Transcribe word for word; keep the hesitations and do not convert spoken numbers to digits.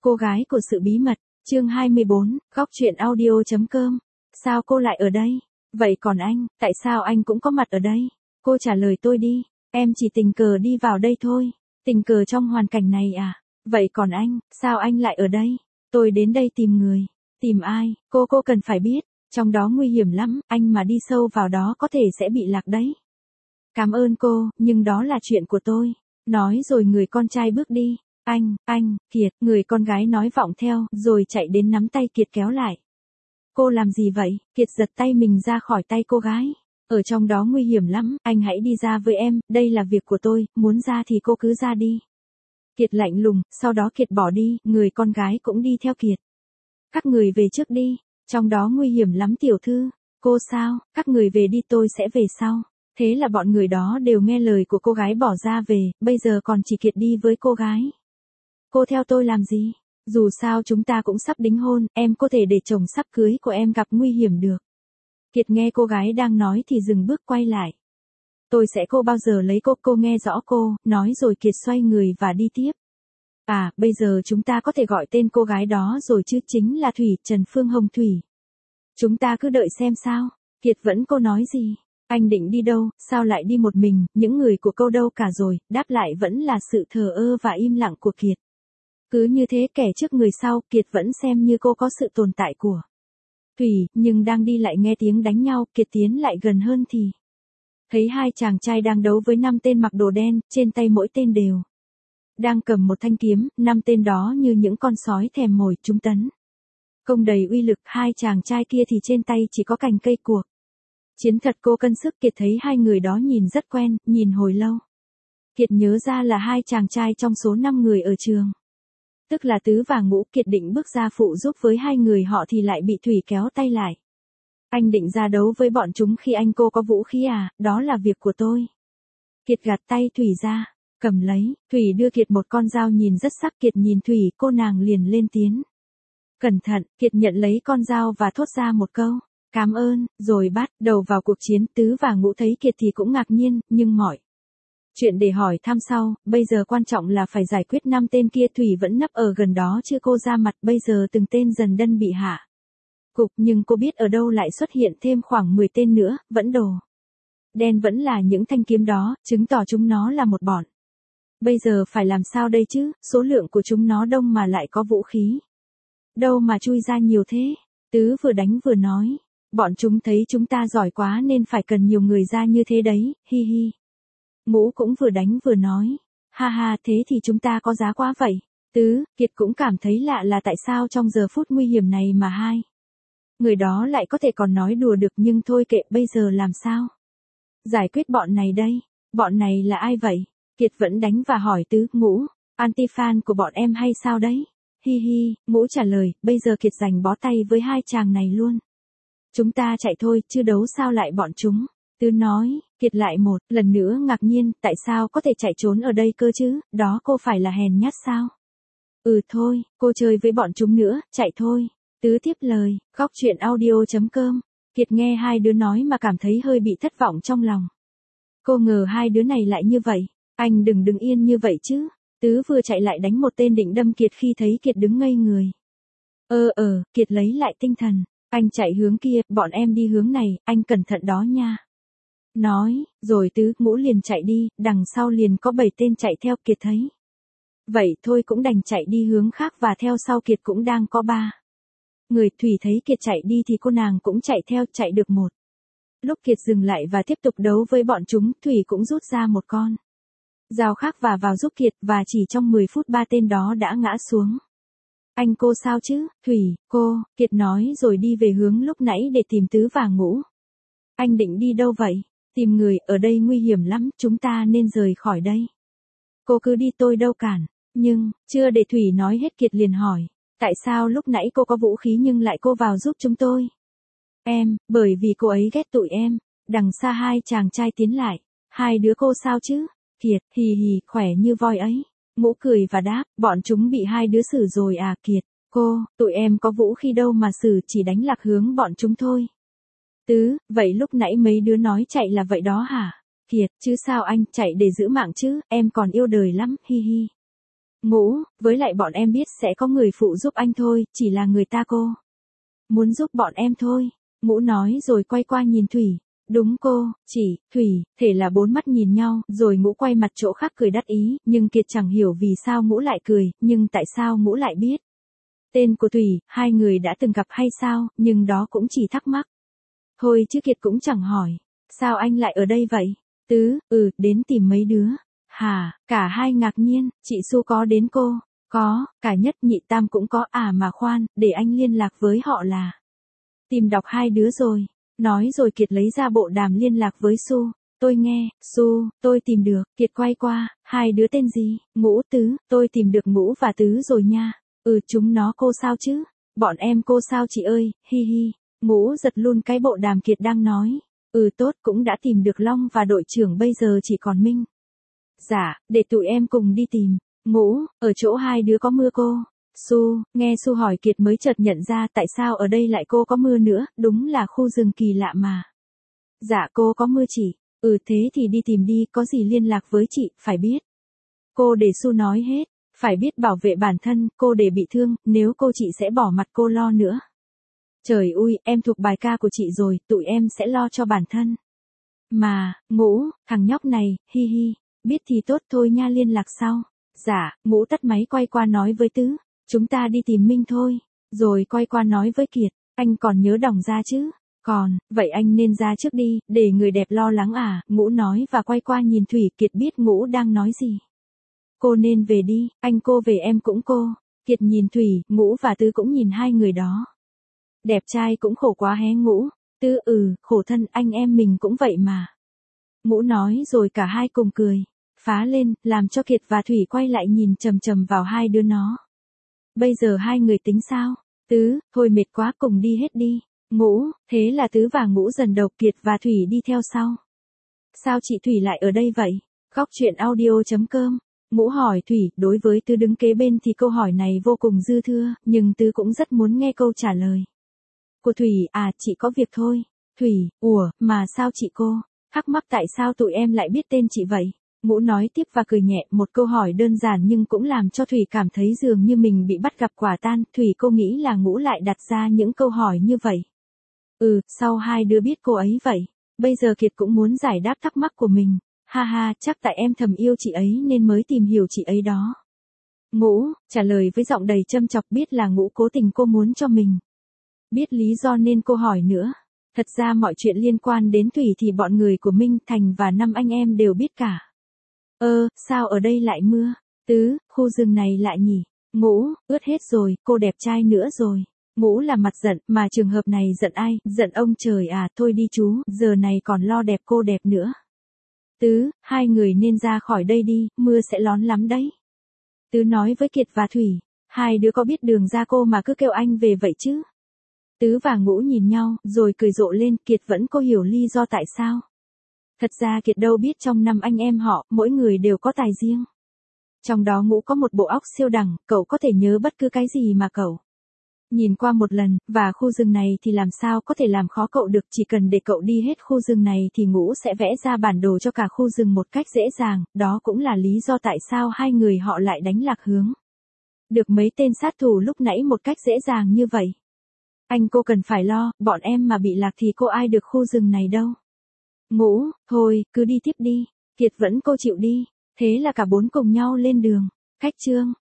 Cô gái của sự bí mật, chương hai mươi bốn, góc truyện audio chấm com. Sao cô lại ở đây? Vậy còn anh, tại sao anh cũng có mặt ở đây? Cô trả lời tôi đi, em chỉ tình cờ đi vào đây thôi. Tình cờ trong hoàn cảnh này à? Vậy còn anh, sao anh lại ở đây? Tôi đến đây tìm người. Tìm ai? Cô cô cần phải biết, trong đó nguy hiểm lắm, anh mà đi sâu vào đó có thể sẽ bị lạc đấy. Cảm ơn cô, nhưng đó là chuyện của tôi. Nói rồi người con trai bước đi. Anh, anh, Kiệt, người con gái nói vọng theo, rồi chạy đến nắm tay Kiệt kéo lại. Cô làm gì vậy? Kiệt giật tay mình ra khỏi tay cô gái. Ở trong đó nguy hiểm lắm, anh hãy đi ra với em, đây là việc của tôi, muốn ra thì cô cứ ra đi. Kiệt lạnh lùng, sau đó Kiệt bỏ đi, người con gái cũng đi theo Kiệt. Các người về trước đi, trong đó nguy hiểm lắm tiểu thư. Cô sao, các người về đi tôi sẽ về sau. Thế là bọn người đó đều nghe lời của cô gái bỏ ra về, bây giờ còn chỉ Kiệt đi với cô gái. Cô theo tôi làm gì? Dù sao chúng ta cũng sắp đính hôn, em có thể để chồng sắp cưới của em gặp nguy hiểm được. Kiệt nghe cô gái đang nói thì dừng bước quay lại. Tôi sẽ cô bao giờ lấy cô, cô nghe rõ cô, nói rồi Kiệt xoay người và đi tiếp. À, bây giờ chúng ta có thể gọi tên cô gái đó rồi chứ, chính là Thủy, Trần Phương Hồng Thủy. Chúng ta cứ đợi xem sao. Kiệt vẫn cô nói gì? Anh định đi đâu, sao lại đi một mình, những người của cô đâu cả rồi, đáp lại vẫn là sự thờ ơ và im lặng của Kiệt. Cứ như thế kẻ trước người sau, Kiệt vẫn xem như cô có sự tồn tại của Thủy, nhưng đang đi lại nghe tiếng đánh nhau, Kiệt tiến lại gần hơn thì thấy hai chàng trai đang đấu với năm tên mặc đồ đen, trên tay mỗi tên đều đang cầm một thanh kiếm, năm tên đó như những con sói thèm mồi chúng tấn công đầy uy lực, hai chàng trai kia thì trên tay chỉ có cành cây cuộc. Chiến thật cô cân sức, Kiệt thấy hai người đó nhìn rất quen, nhìn hồi lâu. Kiệt nhớ ra là hai chàng trai trong số năm người ở trường. Tức là Tứ và Ngũ. Kiệt định bước ra phụ giúp với hai người họ thì lại bị Thủy kéo tay lại. Anh định ra đấu với bọn chúng khi anh cô có vũ khí à, đó là việc của tôi. Kiệt gạt tay Thủy ra, cầm lấy, Thủy đưa Kiệt một con dao nhìn rất sắc. Kiệt nhìn Thủy, cô nàng liền lên tiếng. Cẩn thận, Kiệt nhận lấy con dao và thốt ra một câu. Cảm ơn, rồi bắt đầu vào cuộc chiến. Tứ và Ngũ thấy Kiệt thì cũng ngạc nhiên, nhưng mọi chuyện để hỏi thăm sau, bây giờ quan trọng là phải giải quyết năm tên kia. Thủy vẫn nấp ở gần đó chưa cô ra mặt, bây giờ từng tên dần đân bị hạ cục, nhưng cô biết ở đâu lại xuất hiện thêm khoảng mười tên nữa, vẫn đồ đen, vẫn là những thanh kiếm đó, chứng tỏ chúng nó là một bọn. Bây giờ phải làm sao đây chứ, số lượng của chúng nó đông mà lại có vũ khí. Đâu mà chui ra nhiều thế? Tứ vừa đánh vừa nói. Bọn chúng thấy chúng ta giỏi quá nên phải cần nhiều người ra như thế đấy, hi hi. Ngũ cũng vừa đánh vừa nói. Ha ha, thế thì chúng ta có giá quá vậy. Tứ, Kiệt cũng cảm thấy lạ là tại sao trong giờ phút nguy hiểm này mà hai người đó lại có thể còn nói đùa được, nhưng thôi kệ, bây giờ làm sao giải quyết bọn này đây? Bọn này là ai vậy? Kiệt vẫn đánh và hỏi Tứ. Ngũ, anti-fan của bọn em hay sao đấy? Hi hi, Ngũ trả lời, bây giờ Kiệt giành bó tay với hai chàng này luôn. Chúng ta chạy thôi, chứ đấu sao lại bọn chúng. Tứ nói. Kiệt lại một lần nữa ngạc nhiên, tại sao có thể chạy trốn ở đây cơ chứ, đó cô phải là hèn nhát sao? Ừ thôi, cô chơi với bọn chúng nữa, chạy thôi. Tứ tiếp lời, góc truyện audio chấm com. Kiệt nghe hai đứa nói mà cảm thấy hơi bị thất vọng trong lòng. Cô ngờ hai đứa này lại như vậy, anh đừng đứng yên như vậy chứ. Tứ vừa chạy lại đánh một tên định đâm Kiệt khi thấy Kiệt đứng ngây người. Ơ ờ, Kiệt lấy lại tinh thần, anh chạy hướng kia, bọn em đi hướng này, anh cẩn thận đó nha. Nói, rồi Tứ, Ngũ liền chạy đi, đằng sau liền có bảy tên chạy theo. Kiệt thấy vậy thôi cũng đành chạy đi hướng khác, và theo sau Kiệt cũng đang có ba người. Thủy thấy Kiệt chạy đi thì cô nàng cũng chạy theo, chạy được một lúc Kiệt dừng lại và tiếp tục đấu với bọn chúng. Thủy cũng rút ra một con dao khác và vào giúp Kiệt, và chỉ trong mười phút ba tên đó đã ngã xuống. Anh cô sao chứ? Thủy, cô, Kiệt nói rồi đi về hướng lúc nãy để tìm Tứ và Ngũ. Anh định đi đâu vậy? Tìm người, ở đây nguy hiểm lắm, chúng ta nên rời khỏi đây. Cô cứ đi, tôi đâu cản. Nhưng, chưa để Thủy nói hết Kiệt liền hỏi. Tại sao lúc nãy cô có vũ khí nhưng lại cô vào giúp chúng tôi? Em, bởi vì cô ấy ghét tụi em. Đằng xa hai chàng trai tiến lại. Hai đứa cô sao chứ? Kiệt, hì hì, khỏe như voi ấy. Ngũ cười và đáp, bọn chúng bị hai đứa xử rồi à. Kiệt, cô, tụi em có vũ khí đâu mà xử, chỉ đánh lạc hướng bọn chúng thôi. Tứ, vậy lúc nãy mấy đứa nói chạy là vậy đó hả? Kiệt, chứ sao anh, chạy để giữ mạng chứ, em còn yêu đời lắm, hi hi. Ngũ, với lại bọn em biết sẽ có người phụ giúp anh thôi, chỉ là người ta cô. Muốn giúp bọn em thôi. Ngũ nói rồi quay qua nhìn Thủy. Đúng cô, chỉ, Thủy, thể là bốn mắt nhìn nhau, rồi Ngũ quay mặt chỗ khác cười đắc ý, nhưng Kiệt chẳng hiểu vì sao Ngũ lại cười, nhưng tại sao Ngũ lại biết. Tên của Thủy, hai người đã từng gặp hay sao, nhưng đó cũng chỉ thắc mắc. Thôi chứ Kiệt cũng chẳng hỏi. Sao anh lại ở đây vậy? Tứ, ừ, đến tìm mấy đứa. Hả, cả hai ngạc nhiên, chị Su có đến cô? Có, cả Nhất Nhị Tam cũng có, à mà khoan, để anh liên lạc với họ là. Tìm đọc hai đứa rồi. Nói rồi Kiệt lấy ra bộ đàm liên lạc với Su. Tôi nghe, Su, tôi tìm được. Kiệt quay qua, hai đứa tên gì? Ngũ, Tứ, tôi tìm được Ngũ và Tứ rồi nha. Ừ, chúng nó cô sao chứ? Bọn em cô sao chị ơi, hi hi. Ngũ giật luôn cái bộ đàm Kiệt đang nói. Ừ tốt, cũng đã tìm được Long và đội trưởng, bây giờ chỉ còn Minh. Dạ, để tụi em cùng đi tìm. Ngũ, ở chỗ hai đứa có mưa cô? Su, nghe Su hỏi Kiệt mới chợt nhận ra tại sao ở đây lại cô có mưa nữa, đúng là khu rừng kỳ lạ mà. Dạ cô có mưa chị. Ừ thế thì đi tìm đi, có gì liên lạc với chị, phải biết. Cô để Su nói hết, phải biết bảo vệ bản thân, cô để bị thương, nếu cô chị sẽ bỏ mặt cô lo nữa. Trời ui, em thuộc bài ca của chị rồi, tụi em sẽ lo cho bản thân. Mà, Ngũ, thằng nhóc này, hi hi, biết thì tốt thôi nha, liên lạc sau. Dạ, Ngũ tắt máy quay qua nói với Tứ, chúng ta đi tìm Minh thôi. Rồi quay qua nói với Kiệt, anh còn nhớ Đỏng ra chứ? Còn, vậy anh nên ra trước đi, để người đẹp lo lắng à, Ngũ nói và quay qua nhìn Thủy. Kiệt biết Ngũ đang nói gì. Cô nên về đi, anh cô về em cũng cô. Kiệt nhìn Thủy, Ngũ và Tứ cũng nhìn hai người đó. Đẹp trai cũng khổ quá hé Ngũ. Tứ, ừ, khổ thân, anh em mình cũng vậy mà. Ngũ nói rồi cả hai cùng cười. Phá lên, làm cho Kiệt và Thủy quay lại nhìn chầm chầm vào hai đứa nó. Bây giờ hai người tính sao? Tứ, thôi mệt quá, cùng đi hết đi. Ngũ, thế là Tứ và Ngũ dần đầu, Kiệt và Thủy đi theo sau. Sao chị Thủy lại ở đây vậy? Góc truyện audio chấm com. Ngũ hỏi Thủy, đối với Tứ đứng kế bên thì câu hỏi này vô cùng dư thừa, nhưng Tứ cũng rất muốn nghe câu trả lời. Của Thủy, à, chị có việc thôi. Thủy, ủa, mà sao chị cô? Thắc mắc tại sao tụi em lại biết tên chị vậy? Ngũ nói tiếp và cười nhẹ, một câu hỏi đơn giản nhưng cũng làm cho Thủy cảm thấy dường như mình bị bắt gặp quả tan. Thủy cô nghĩ là Ngũ lại đặt ra những câu hỏi như vậy. Ừ, sau hai đứa biết cô ấy vậy. Bây giờ Kiệt cũng muốn giải đáp thắc mắc của mình. Ha ha, chắc tại em thầm yêu chị ấy nên mới tìm hiểu chị ấy đó. Ngũ, trả lời với giọng đầy châm chọc, biết là Ngũ cố tình cô muốn cho mình. Biết lý do nên cô hỏi nữa. Thật ra mọi chuyện liên quan đến Thủy thì bọn người của Minh, Thành và năm anh em đều biết cả. Ơ, sao ở đây lại mưa? Tứ, khu rừng này lại nhỉ? Ngũ, ướt hết rồi, cô đẹp trai nữa rồi. Ngũ là mặt giận, mà trường hợp này giận ai? Giận ông trời à, thôi đi chú, giờ này còn lo đẹp cô đẹp nữa. Tứ, hai người nên ra khỏi đây đi, mưa sẽ lón lắm đấy. Tứ nói với Kiệt và Thủy, hai đứa có biết đường ra cô mà cứ kêu anh về vậy chứ? Tứ và Ngũ nhìn nhau, rồi cười rộ lên. Kiệt vẫn có hiểu lý do tại sao. Thật ra Kiệt đâu biết trong năm anh em họ, mỗi người đều có tài riêng. Trong đó Ngũ có một bộ óc siêu đẳng, cậu có thể nhớ bất cứ cái gì mà cậu nhìn qua một lần, và khu rừng này thì làm sao có thể làm khó cậu được, chỉ cần để cậu đi hết khu rừng này thì Ngũ sẽ vẽ ra bản đồ cho cả khu rừng một cách dễ dàng, đó cũng là lý do tại sao hai người họ lại đánh lạc hướng. Được mấy tên sát thủ lúc nãy một cách dễ dàng như vậy. Anh cô cần phải lo, bọn em mà bị lạc thì cô ai được khu rừng này đâu. Ngũ, thôi, cứ đi tiếp đi. Kiệt vẫn cô chịu đi. Thế là cả bốn cùng nhau lên đường. Cách chương